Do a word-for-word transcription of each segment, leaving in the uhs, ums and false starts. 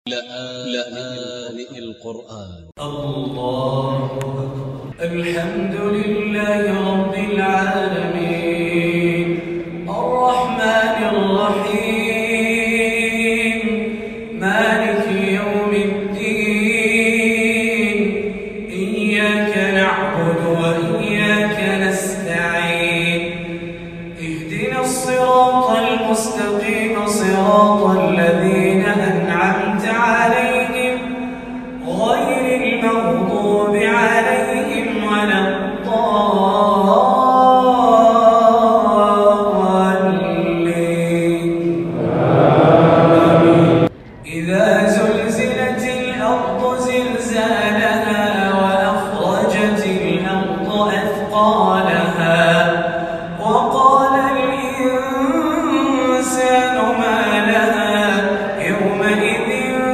لآن القرآن الله الحمد لله رب العالمين الرحمن الرحيم مالك يوم الدين إياك نعبد وإياك نستعين اهدنا الصراط المستقيم صراط الذين أنعمت عليهم غير المغضوب عليهم ولا الضالين إذا زلزلت الأرض زلزالها وأخرجت الأرض أثقالها وقال الإنسان ما لها يومئذ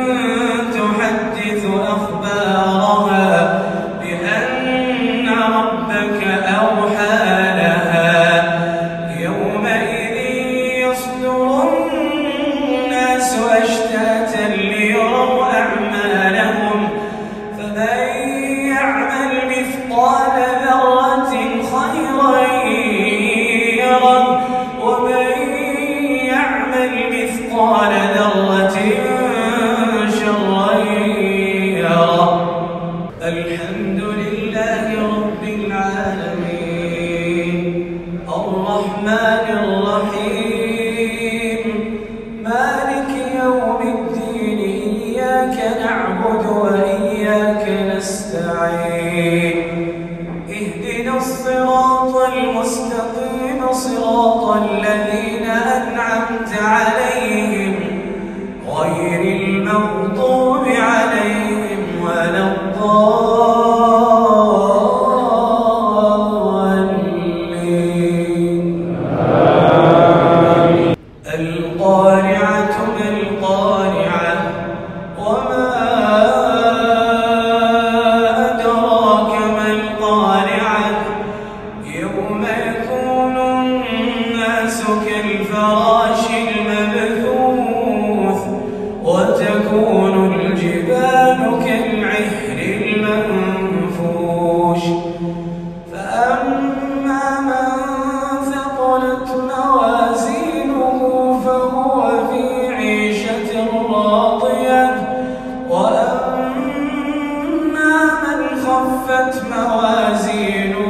تحدث أخبارها بأن ربك أوحى لها يومئذ يصدر الناس أشتاتا ليروا أعمالهم فمن يعمل مثقال ذرة خيرا يره ومن يعمل مثقال ذرة شرا يره الحمد لله رب العالمين الرحمن الرحيم مالك يوم الدين إياك نعبد وإياك نستعين اهدنا الصراط المستقيم صراط الذين أنعمت عليهم غير المغضوب عليهم ولا الضالين القارعة ما القارعة وما أدراك ما القارعة يوم يكون الناس كالفراش المبثوث وتكون الجبال كالعهن المنفوش فأما من ثقلت موازينه فهو في عيشة راضية وأما من خفت موازينه